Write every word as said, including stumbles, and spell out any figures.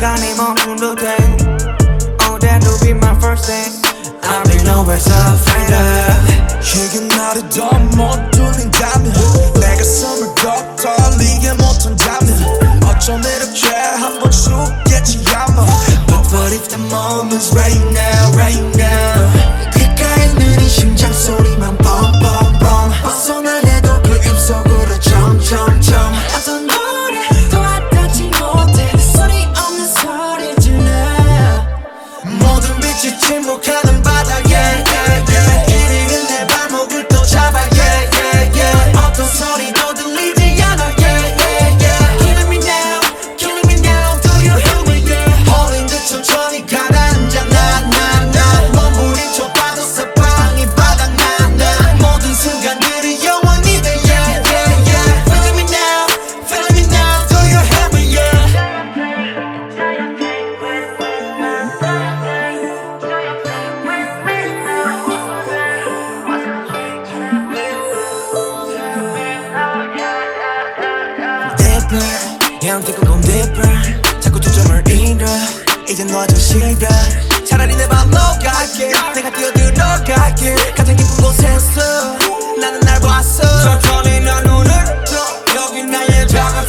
시간이 멈춘 듯해. Oh, that will be my first thing. I'll be nowhere so afraid. 이게 나를 더 못 돌린다면 내 가슴을 더 떨리게 못한다면 어쩜 이렇게 한번 죽겠지 아마. But what if the moment's right now, right now. 귓가에 느린 심장 소리만 뻥뻥뻥 벗어나려도 그 입속으로 점점점 어떤 노래도 와닿지 못해. 소리 없는 소리를 질러. 모든 빛이 침묵하는 바다에 yeah, yeah, yeah. 이리는 내 발목을 또 잡아 yeah, yeah, yeah. 어떤 소리도 들리지 않아 yeah, yeah, yeah. Killing me now, killing me now. Do you hear me yeah. 홀린 듯 천천히 가라앉아 나나나 몸부림쳐 봐도 사방이 바닥나나 모든 순간들이 영원히 돼 yeah, yeah, yeah. Feeling me now, feeling me now. Do you hear me yeah. Deeper, yeah I'm taking on deeper. 자꾸 초점을 잃어. 이제 너와 좀 싫어. 차라리 내 발로 갈게. 내가 뛰어들어갈게. 가장 깊은 곳에서 나는 날 봤어. 천천히 난 눈을 떠 여기 나의 작은